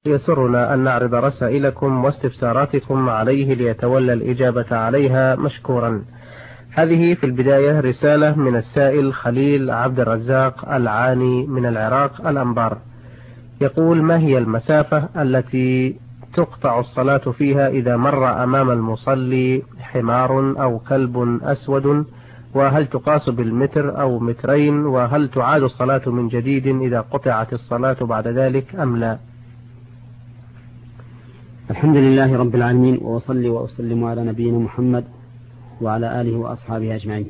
يسرنا أن نعرض رسائلكم واستفساراتكم عليه ليتولى الإجابة عليها مشكورا. هذه في البداية رسالة من السائل خليل عبد الرزاق العاني من العراق الأنبار، يقول: ما هي المسافة التي تقطع الصلاة فيها إذا مر أمام المصلي حمار أو كلب أسود؟ وهل تقاس بالمتر أو مترين؟ وهل تعاد الصلاة من جديد إذا قطعت الصلاة بعد ذلك أم لا؟ الحمد لله رب العالمين، وأصلي وأسلم على نبينا محمد وعلى آله وأصحابه أجمعين.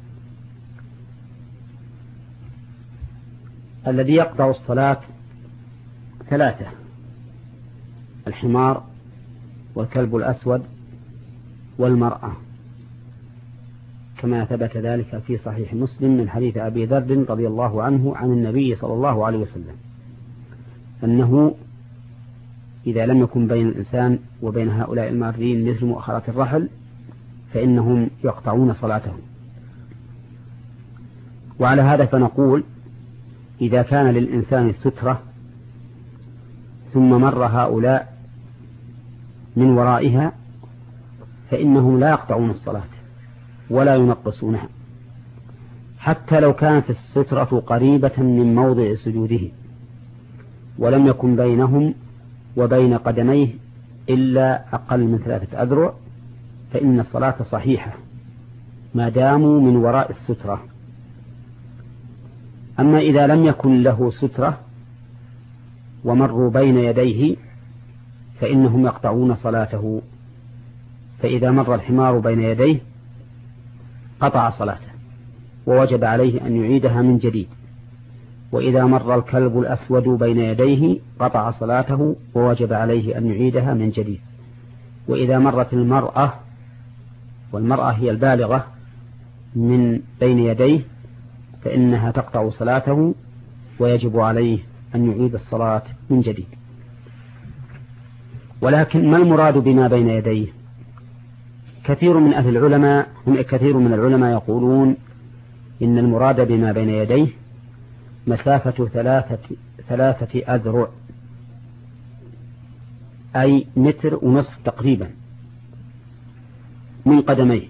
الذي يقطع الصلاة ثلاثة: الحمار والكلب الأسود والمرأة، كما ثبت ذلك في صحيح مسلم من حديث أبي ذر رضي الله عنه عن النبي صلى الله عليه وسلم أنه إذا لم يكن بين الإنسان وبين هؤلاء المارين مثل مؤخرة الرحل فإنهم يقطعون صلاتهم. وعلى هذا فنقول: إذا كان للإنسان سترة ثم مر هؤلاء من ورائها فإنهم لا يقطعون الصلاة ولا ينقصونها، حتى لو كانت السترة قريبة من موضع سجوده ولم يكن بينهم وبين قدميه إلا أقل من 3 أذرع، فإن الصلاة صحيحة ما داموا من وراء السترة. أما إذا لم يكن له سترة ومروا بين يديه فإنهم يقطعون صلاته، فإذا مر الحمار بين يديه قطع صلاته ووجب عليه أن يعيدها من جديد، وإذا مر الكلب الأسود بين يديه قطع صلاته ووجب عليه أن يعيدها من جديد، وإذا مرت المرأة، والمرأة هي البالغة، من بين يديه فإنها تقطع صلاته ويجب عليه أن يعيد الصلاة من جديد. ولكن ما المراد بما بين يديه؟ كثير من العلماء يقولون إن المراد بما بين يديه مسافة 3 أذرع، أي 1.5 متر تقريبا من قدميه.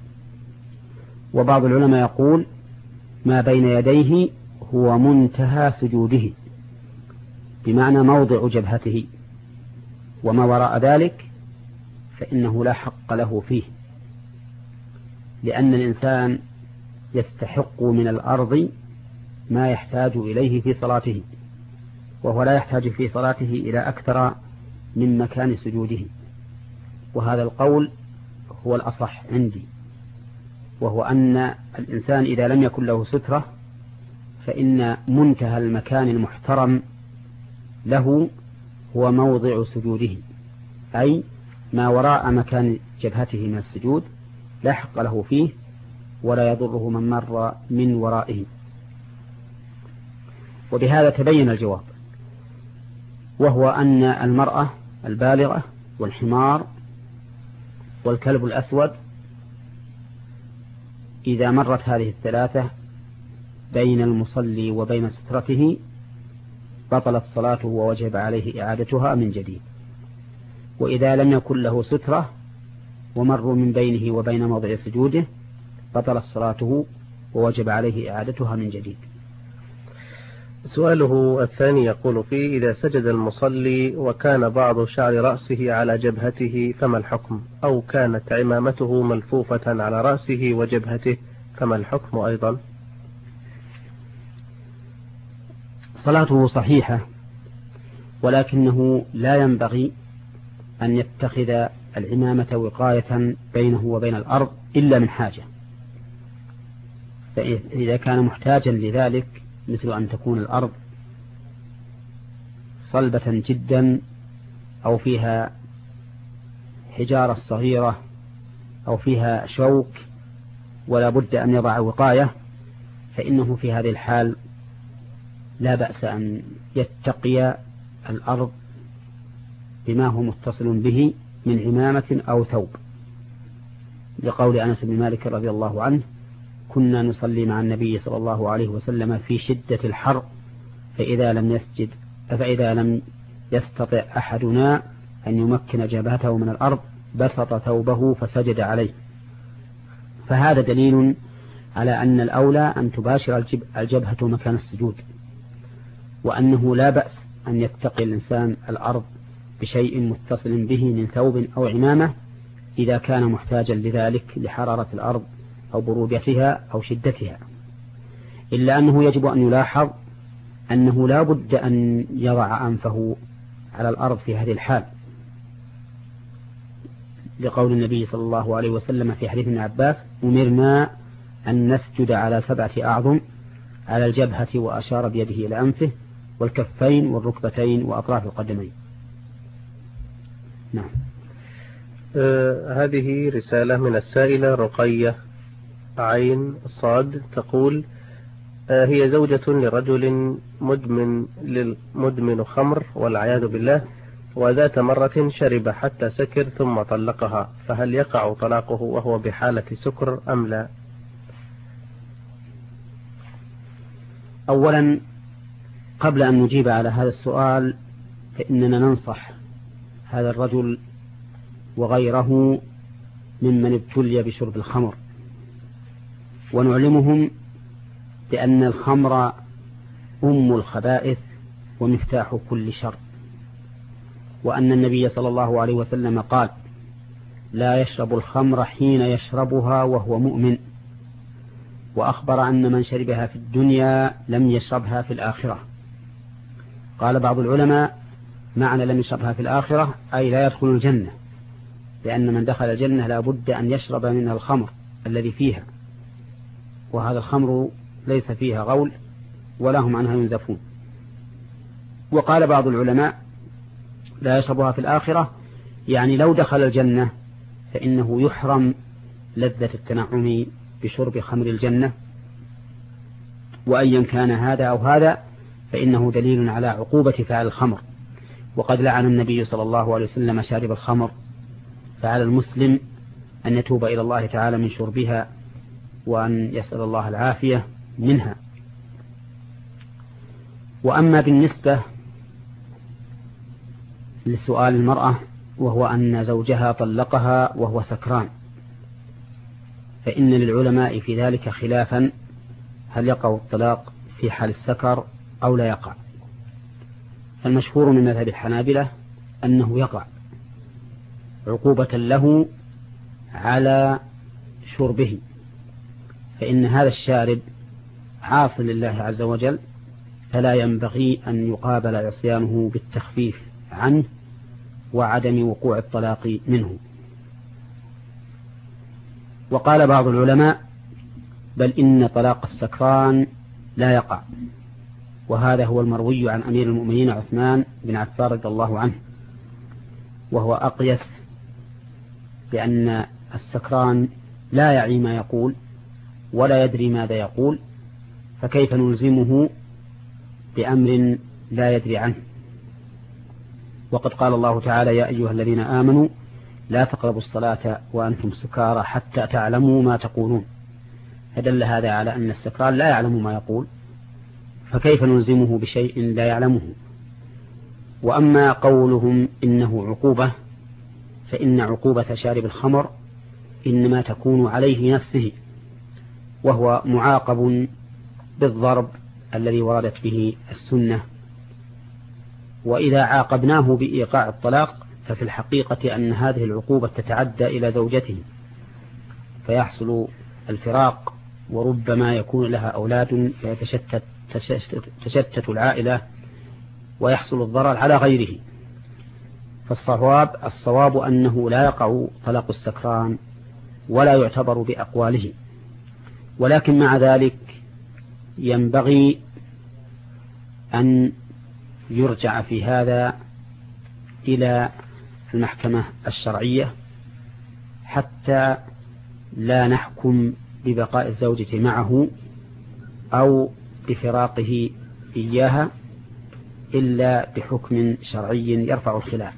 وبعض العلماء يقول ما بين يديه هو منتهى سجوده، بمعنى موضع جبهته، وما وراء ذلك فإنه لا حق له فيه، لأن الإنسان يستحق من الأرض ما يحتاج إليه في صلاته، وهو لا يحتاج في صلاته إلى أكثر من مكان سجوده. وهذا القول هو الأصح عندي، وهو أن الإنسان إذا لم يكن له سترة فإن منتهى المكان المحترم له هو موضع سجوده، أي ما وراء مكان جبهته من السجود لا حق له فيه ولا يضره من مر من ورائه. وبهذا تبين الجواب، وهو أن المرأة البالغة والحمار والكلب الأسود إذا مرت هذه الثلاثة بين المصلي وبين سترته بطلت صلاته ووجب عليه إعادتها من جديد. وإذا لم يكن له سترة ومروا من بينه وبين موضع سجوده بطلت صلاته ووجب عليه إعادتها من جديد. سؤاله الثاني يقول فيه: إذا سجد المصلي وكان بعض شعر رأسه على جبهته فما الحكم؟ أو كانت عمامته ملفوفة على رأسه وجبهته فما الحكم أيضا؟ صلاته صحيحة، ولكنه لا ينبغي أن يتخذ العمامة وقاية بينه وبين الأرض إلا من حاجة. فإذا كان محتاجا لذلك، مثل أن تكون الأرض صلبة جدا أو فيها حجارة صغيرة أو فيها شوك ولا بد أن يضع وقاية، فإنه في هذه الحال لا بأس أن يتقي الأرض بما هو متصل به من عمامة أو ثوب، لقول أنس بن مالك رضي الله عنه: كنا نصلي مع النبي صلى الله عليه وسلم في شدة الحر فإذا لم يستطع أحدنا أن يمكن جبهته من الأرض بسط ثوبه فسجد عليه. فهذا دليل على أن الأولى أن تباشر الجبهة مكان السجود، وأنه لا بأس أن يتقي الإنسان الأرض بشيء متصل به من ثوب أو عمامة إذا كان محتاجا لذلك لحرارة الأرض أو برودتها أو شدتها، إلا أنه يجب أن يلاحظ أنه لا بد أن يضع أنفه على الأرض في هذه الحال، لقول النبي صلى الله عليه وسلم في حديث ابن عباس: أمرنا أن نسجد على 7 أعظم على الجبهة، وأشار بيده إلى أنفه والكفين والركبتين وأطراف القدمين. نعم. هذه رسالة من السائلة رقية عين صاد، تقول: هي زوجة لرجل مدمن خمر والعياذ بالله، وذات مرة شرب حتى سكر ثم طلقها، فهل يقع طلاقه وهو بحالة سكر أم لا؟ أولا، قبل أن نجيب على هذا السؤال فإننا ننصح هذا الرجل وغيره ممن ابتلي بشرب الخمر، ونعلمهم بأن الخمر أم الخبائث ومفتاح كل شر، وأن النبي صلى الله عليه وسلم قال: لا يشرب الخمر حين يشربها وهو مؤمن، وأخبر أن من شربها في الدنيا لم يشربها في الآخرة. قال بعض العلماء: معنى لم يشربها في الآخرة أي لا يدخل الجنة، لأن من دخل الجنة لا بد أن يشرب من الخمر الذي فيها، وهذا الخمر ليس فيها غول ولا هم عنها ينزفون. وقال بعض العلماء: لا يشربها في الآخرة يعني لو دخل الجنة فإنه يحرم لذة التنعم بشرب خمر الجنة، وأيا كان هذا أو هذا فإنه دليل على عقوبة فعل الخمر. وقد لعن النبي صلى الله عليه وسلم شارب الخمر، فعلى المسلم أن يتوب إلى الله تعالى من شربها وأن يسأل الله العافية منها. وأما بالنسبة لسؤال المرأة وهو أن زوجها طلقها وهو سكران، فإن للعلماء في ذلك خلافا، هل يقع الطلاق في حال السكر أو لا يقع؟ فالمشهور من مذهب الحنابلة أنه يقع عقوبة له على شربه، فإن هذا الشارب عاصي لله عز وجل، فلا ينبغي أن يقابل عصيانه بالتخفيف عنه وعدم وقوع الطلاق منه. وقال بعض العلماء: بل إن طلاق السكران لا يقع، وهذا هو المروي عن أمير المؤمنين عثمان بن عفان رضي الله عنه، وهو أقيس، بأن السكران لا يعي ما يقول ولا يدري ماذا يقول، فكيف نلزمه بأمر لا يدري عنه؟ وقد قال الله تعالى: يا أيها الذين آمنوا لا تقربوا الصلاة وأنتم سكارى حتى تعلموا ما تقولون، فدل هذا على أن السكران لا يعلم ما يقول، فكيف نلزمه بشيء لا يعلمه؟ وأما قولهم إنه عقوبة، فإن عقوبة شارب الخمر إنما تكون عليه نفسه، وهو معاقب بالضرب الذي وردت به السنة. وإذا عاقبناه بإيقاع الطلاق ففي الحقيقة أن هذه العقوبة تتعدى إلى زوجته، فيحصل الفراق، وربما يكون لها أولاد فتشتت العائلة ويحصل الضرر على غيره. فالصواب أنه لا يقع طلاق السكران ولا يعتبر بأقواله، ولكن مع ذلك ينبغي أن يرجع في هذا إلى المحكمة الشرعية حتى لا نحكم ببقاء الزوجة معه أو بفراقه إياها إلا بحكم شرعي يرفع الخلاف،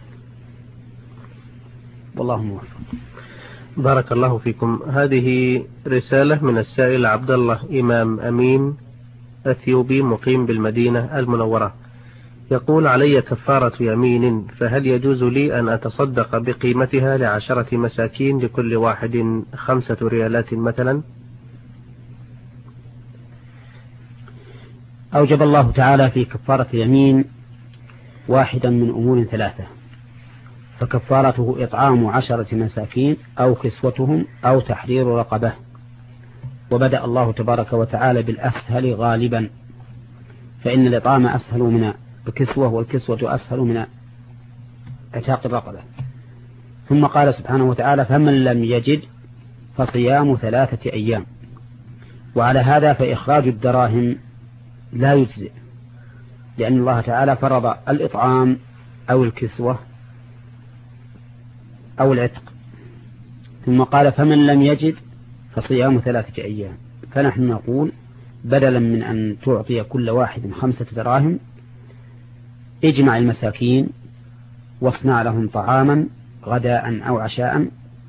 والله موفق. بارك الله فيكم. هذه رسالة من السائل عبد الله إمام أمين أثيوبي مقيم بالمدينة المنورة، يقول: علي كفارة يمين، فهل يجوز لي أن أتصدق بقيمتها ل10 مساكين لكل واحد 5 ريالات مثلا؟ أوجب الله تعالى في كفارة يمين واحدا من أمور 3، فكفارته إطعام 10 مساكين أو كسوتهم أو تحرير رقبة. وبدأ الله تبارك وتعالى بالأسهل غالبا، فإن الإطعام أسهل من الكسوة، والكسوة أسهل من اعتاق الرقبة. ثم قال سبحانه وتعالى: فمن لم يجد فصيام 3 أيام. وعلى هذا فإخراج الدراهم لا يجزئ، لأن الله تعالى فرض الإطعام أو الكسوة أو العتق، ثم قال: فمن لم يجد فصيام 3 أيام. فنحن نقول بدلا من أن تعطي كل واحد 5 دراهم، اجمع المساكين واصنع لهم طعاما غداء أو عشاء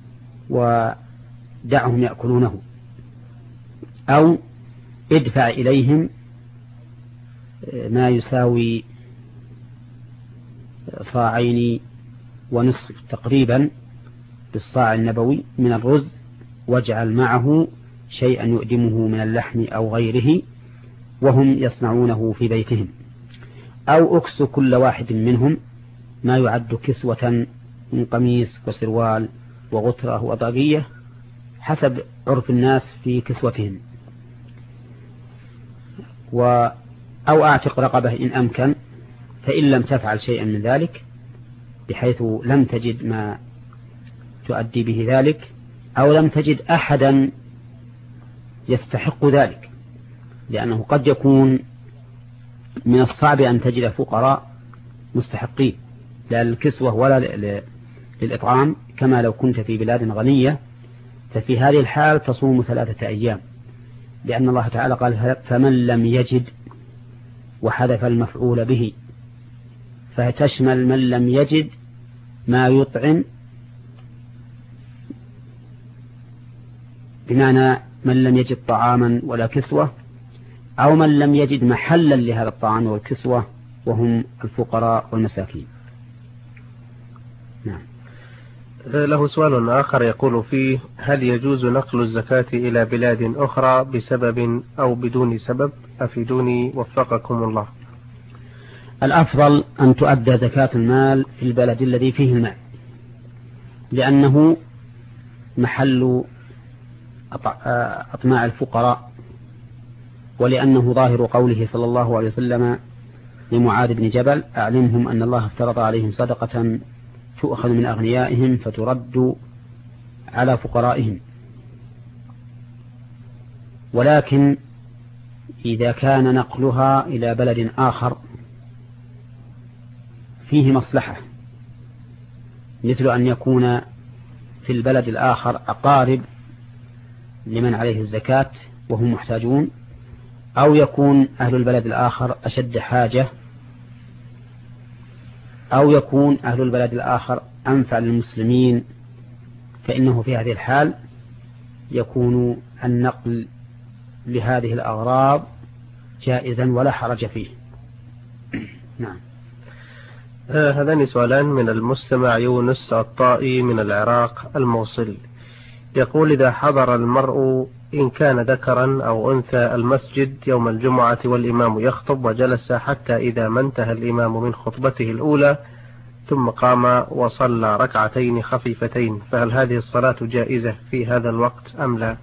ودعهم يأكلونه، أو ادفع إليهم ما يساوي 2.5 صاع تقريبا بالصاع النبوي من الرز، واجعل معه شيئا يؤدمه من اللحم أو غيره وهم يصنعونه في بيتهم، أو أكس كل واحد منهم ما يعد كسوة من قميص وسروال وغترة وطاقية حسب عرف الناس في كسوتهم، أو أعتق رقبة إن أمكن. فإن لم تفعل شيئا من ذلك بحيث لم تجد ما تؤدي به ذلك، أو لم تجد أحدا يستحق ذلك، لأنه قد يكون من الصعب أن تجد فقراء مستحقين لا للكسوة ولا للإطعام كما لو كنت في بلاد غنية، ففي هذه الحال تصوم 3 أيام، لأن الله تعالى قال: فمن لم يجد، وحذف المفعول به، فتشمل من لم يجد ما يطعم، بمعنى من لم يجد طعاما ولا كسوة، أو من لم يجد محلا لهذا الطعام والكسوة وهم الفقراء والمساكين. نعم. له سؤال آخر يقول فيه: هل يجوز نقل الزكاة إلى بلاد أخرى بسبب أو بدون سبب؟ أفيدوني وفقكم الله. الأفضل أن تؤدى زكاة المال في البلد الذي فيه المال، لأنه محل أطماع الفقراء، ولأنه ظاهر قوله صلى الله عليه وسلم لمعاذ بن جبل: أعلمهم أن الله افترض عليهم صدقة تؤخذ من أغنيائهم فترد على فقرائهم. ولكن إذا كان نقلها إلى بلد آخر فيه مصلحة، مثل أن يكون في البلد الآخر أقارب لمن عليه الزكاة وهم محتاجون، أو يكون أهل البلد الآخر أشد حاجة، أو يكون أهل البلد الآخر أنفع للمسلمين، فإنه في هذه الحال يكون النقل لهذه الأغراض جائزا ولا حرج فيه. نعم. هذان سؤالان من المستمع يونس الطائي من العراق الموصل، يقول: إذا حضر المرء إن كان ذكرا أو أنثى المسجد يوم الجمعة والإمام يخطب، وجلس حتى إذا ما انتهى الإمام من خطبته الأولى ثم قام وصلى 2 ركعتين خفيفتين، فهل هذه الصلاة جائزة في هذا الوقت أم لا؟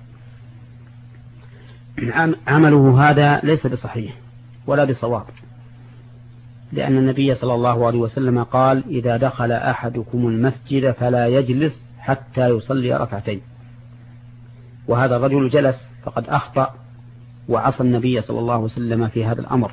عمله هذا ليس بصحيح ولا بصواب، لأن النبي صلى الله عليه وسلم قال: إذا دخل أحدكم المسجد فلا يجلس حتى يصلي 2 ركعتين. وهذا الرجل جلس فقد أخطأ وعصى النبي صلى الله عليه وسلم في هذا الأمر.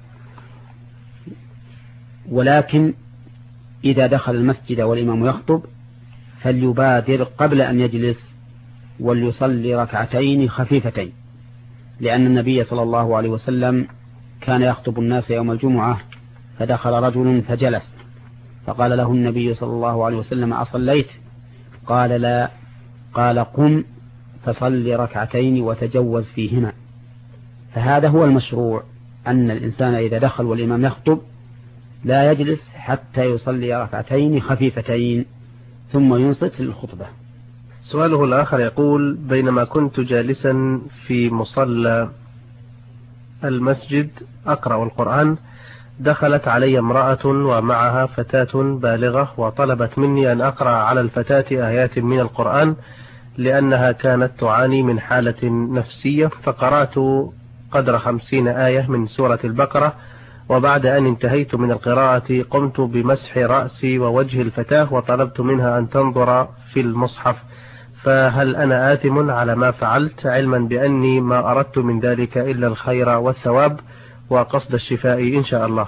ولكن إذا دخل المسجد والإمام يخطب فليبادر قبل أن يجلس وليصلي 2 ركعتين خفيفتين، لأن النبي صلى الله عليه وسلم كان يخطب الناس يوم الجمعة فدخل رجل فجلس، فقال له النبي صلى الله عليه وسلم: أصليت؟ قال: لا. قال: قم فصل 2 ركعتين وتجوز فيهما. فهذا هو المشروع، أن الإنسان إذا دخل والإمام يخطب لا يجلس حتى يصلي ركعتين خفيفتين ثم ينصت للخطبة. سؤاله الآخر يقول: بينما كنت جالسا في مصلى المسجد أقرأ القرآن، دخلت علي امرأة ومعها فتاة بالغة وطلبت مني أن أقرأ على الفتاة آيات من القرآن لأنها كانت تعاني من حالة نفسية، فقرأت قدر 50 آية من سورة البقرة، وبعد أن انتهيت من القراءة قمت بمسح رأسي ووجه الفتاة وطلبت منها أن تنظر في المصحف، فهل أنا آثم على ما فعلت، علما بأني ما أردت من ذلك إلا الخير والثواب وقصد الشفاء إن شاء الله؟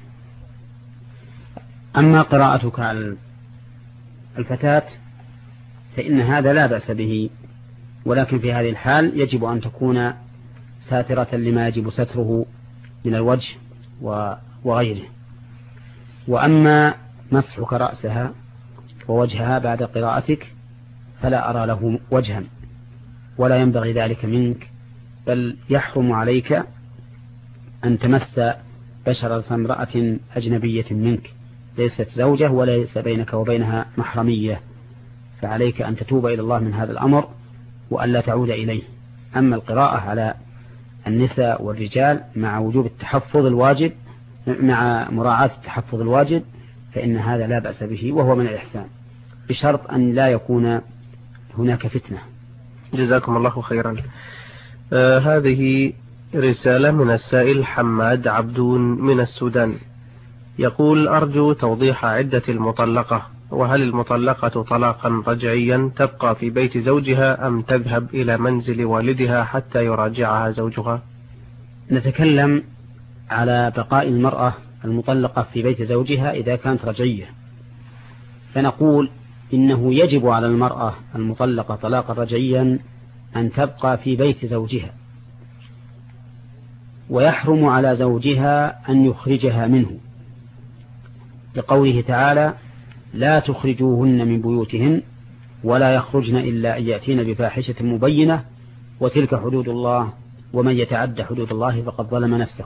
أما قراءتك على الفتاة فإن هذا لا بأس به، ولكن في هذه الحال يجب أن تكون ساترة لما يجب ستره من الوجه وغيره. وأما مسحك رأسها ووجهها بعد قراءتك فلا أرى له وجها ولا ينبغي ذلك منك، بل يحرم عليك أن تمس بشرة امرأة أجنبية منك ليست زوجة وليس بينك وبينها محرمية، فعليك أن تتوب إلى الله من هذا الأمر وألا تعود إليه. أما القراءة على النساء والرجال مع وجوب التحفظ الواجب، مع مراعاة التحفظ الواجب، فإن هذا لا بأس به وهو من الإحسان، بشرط أن لا يكون هناك فتنة. جزاكم الله خيرا. هذه رسالة من السائل حماد عبدون من السودان، يقول: أرجو توضيح عدة المطلقة، وهل المطلقة طلاقا رجعيا تبقى في بيت زوجها أم تذهب إلى منزل والدها حتى يراجعها زوجها؟ نتكلم على بقاء المرأة المطلقة في بيت زوجها إذا كانت رجعية، فنقول إنه يجب على المرأة المطلقة طلاقا رجعيا أن تبقى في بيت زوجها، ويحرم على زوجها أن يخرجها منه، لقوله تعالى: لا تخرجوهن من بيوتهن ولا يخرجن إلا أن يأتين بفاحشة مبينة وتلك حدود الله ومن يتعد حدود الله فقد ظلم نفسه.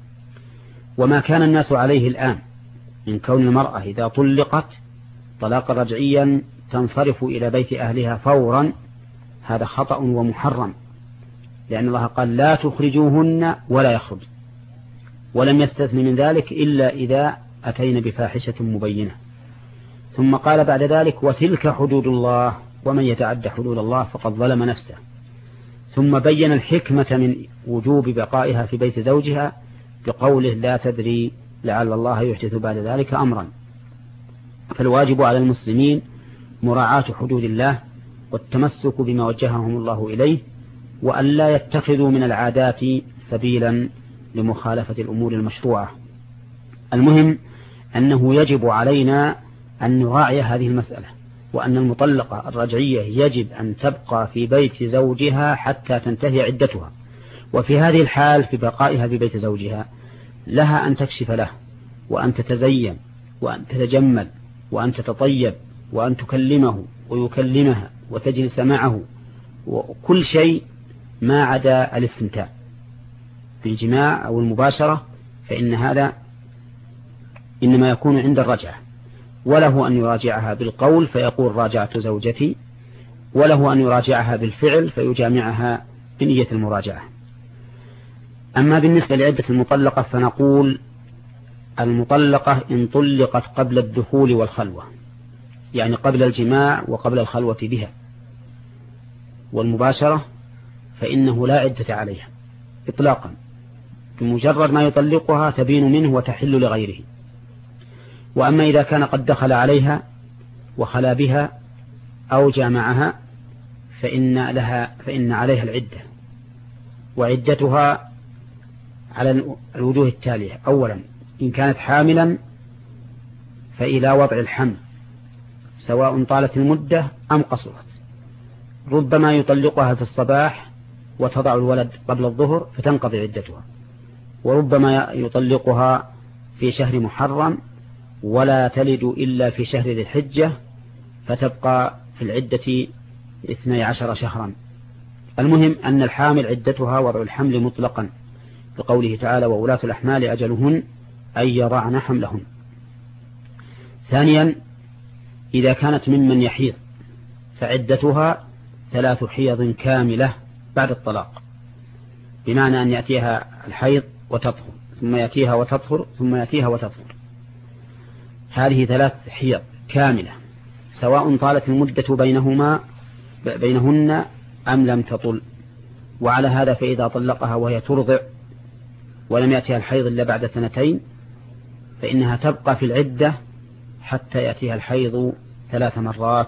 وما كان الناس عليه الآن من كون المرأة إذا طلقت طلاقا رجعيا تنصرف إلى بيت أهلها فورا، هذا خطأ ومحرم، لأن الله قال: لا تخرجوهن ولا يخرج، ولم يستثن من ذلك إلا إذا أتين بفاحشة مبينة. ثم قال بعد ذلك: وتلك حدود الله ومن يتعد حدود الله فقد ظلم نفسه. ثم بين الحكمة من وجوب بقائها في بيت زوجها بقوله: لا تدري لعل الله يحدث بعد ذلك أمرا. فالواجب على المسلمين مراعاة حدود الله والتمسك بما وجههم الله إليه، وأن لا يتخذوا من العادات سبيلا لمخالفة الأمور المشروعة. المهم أنه يجب علينا أن نراعي هذه المسألة، وأن المطلقة الرجعية يجب أن تبقى في بيت زوجها حتى تنتهي عدتها. وفي هذه الحال في بقائها في بيت زوجها لها أن تكشف له وأن تتزين وأن تتجمل وأن تتطيب وأن تكلمه ويكلمها وتجلس معه وكل شيء ما عدا الاستمتاع بالجماع أو المباشرة، فإن هذا إنما يكون عند الرجعة. وله أن يراجعها بالقول فيقول: راجعت زوجتي، وله أن يراجعها بالفعل فيجامعها بنية المراجعة. أما بالنسبة لعدة المطلقة فنقول: المطلقة إن طلقت قبل الدخول والخلوة، يعني قبل الجماع وقبل الخلوة بها والمباشرة، فإنه لا عدة عليها إطلاقا، بمجرد ما يطلقها تبين منه وتحل لغيره. وأما إذا كان قد دخل عليها وخلا بها أو جامعها فإن عليها العدة، وعدتها على الوجوه التالية: أولا، إن كانت حاملا فإلى وضع الحمل سواء طالت المدة أم قصرت، ربما يطلقها في الصباح وتضع الولد قبل الظهر فتنقضي عدتها، وربما يطلقها في شهر محرم ولا تلد إلا في شهر ذي الحجة فتبقى في العدة 12 شهرا. المهم أن الحامل عدتها وضع الحمل مطلقا، بقوله تعالى: وأولاة الأحمال أجلهن أن يضعن حملهن. ثانيا إذا كانت ممن يحيض فعدتها 3 حيض كاملة بعد الطلاق، بمعنى أن يأتيها الحيض وتطهر ثم يأتيها وتطهر ثم يأتيها وتطهر، هذه 3 حيض كاملة سواء طالت المدة بينهن أم لم تطل. وعلى هذا فإذا طلقها وهي ترضع ولم يأتيها الحيض إلا بعد 2 فإنها تبقى في العدة حتى يأتيها الحيض 3 مرات،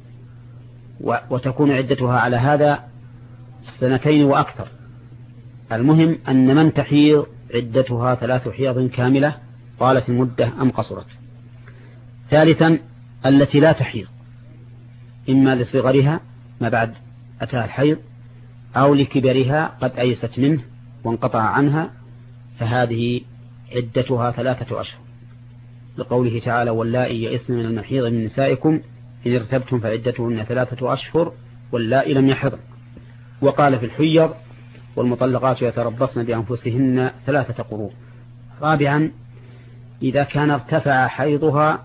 وتكون عدتها على هذا 2 وأكثر. المهم أن من تحيض عدتها 3 حيض كاملة طالت المدة أم قصرت. ثالثا التي لا تحيض إما لصغرها ما بعد أتاها الحيض أو لكبرها قد أيست منه وانقطع عنها، فهذه عدتها 3 أشهر، لقوله تعالى واللائي يئسن من المحيض من نسائكم إن ارتبتم فعدتهن 3 أشهر واللائي لم يحضن. وقال في الحيض والمطلقات يتربصن بأنفسهن 3 قروء. رابعا إذا كان ارتفع حيضها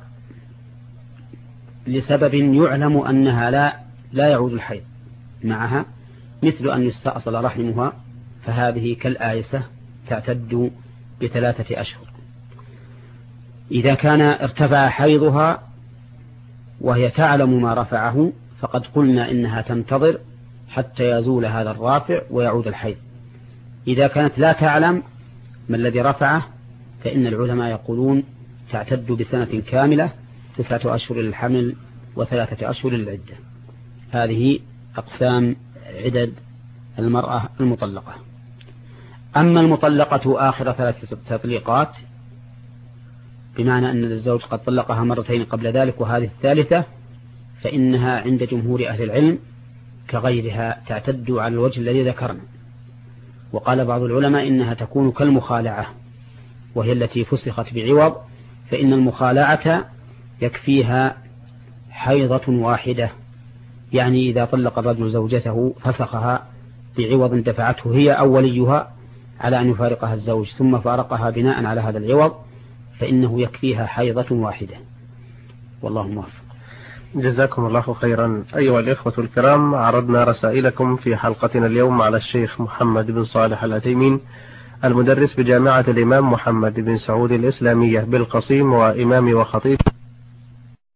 لسبب يعلم أنها لا يعود الحيض معها، مثل أن يستأصل رحمها، فهذه كالآيسة تعتد ب3 أشهر. إذا كان ارتفع حيضها وهي تعلم ما رفعه فقد قلنا إنها تنتظر حتى يزول هذا الرافع ويعود الحيض. إذا كانت لا تعلم ما الذي رفعه فإن العلماء يقولون تعتد ب1 كاملة 9 أشهر للحمل و3 أشهر للعدة. هذه أقسام عدد المرأة المطلقة. أما المطلقة آخر 3 تطليقات بمعنى أن الزوج قد طلقها 2 قبل ذلك وهذه الثالثة، فإنها عند جمهور أهل العلم كغيرها تعتد على الوجه الذي ذكرنا. وقال بعض العلماء إنها تكون كالمخالعة وهي التي فسخت بعوض، فإن المخالعة يكفيها حيضة واحدة، يعني إذا طلق الرجل زوجته فسخها بعوض دفعته هي أو وليها على أن يفارقها الزوج ثم فارقها بناء على هذا العوض فإنه يكفيها حيضة واحدة. والله موفق. جزاكم الله خيرا. أيها الإخوة الكرام، عرضنا رسائلكم في حلقتنا اليوم على الشيخ محمد بن صالح العثيمين المدرس بجامعة الإمام محمد بن سعود الإسلامية بالقصيم وإمام وخطيب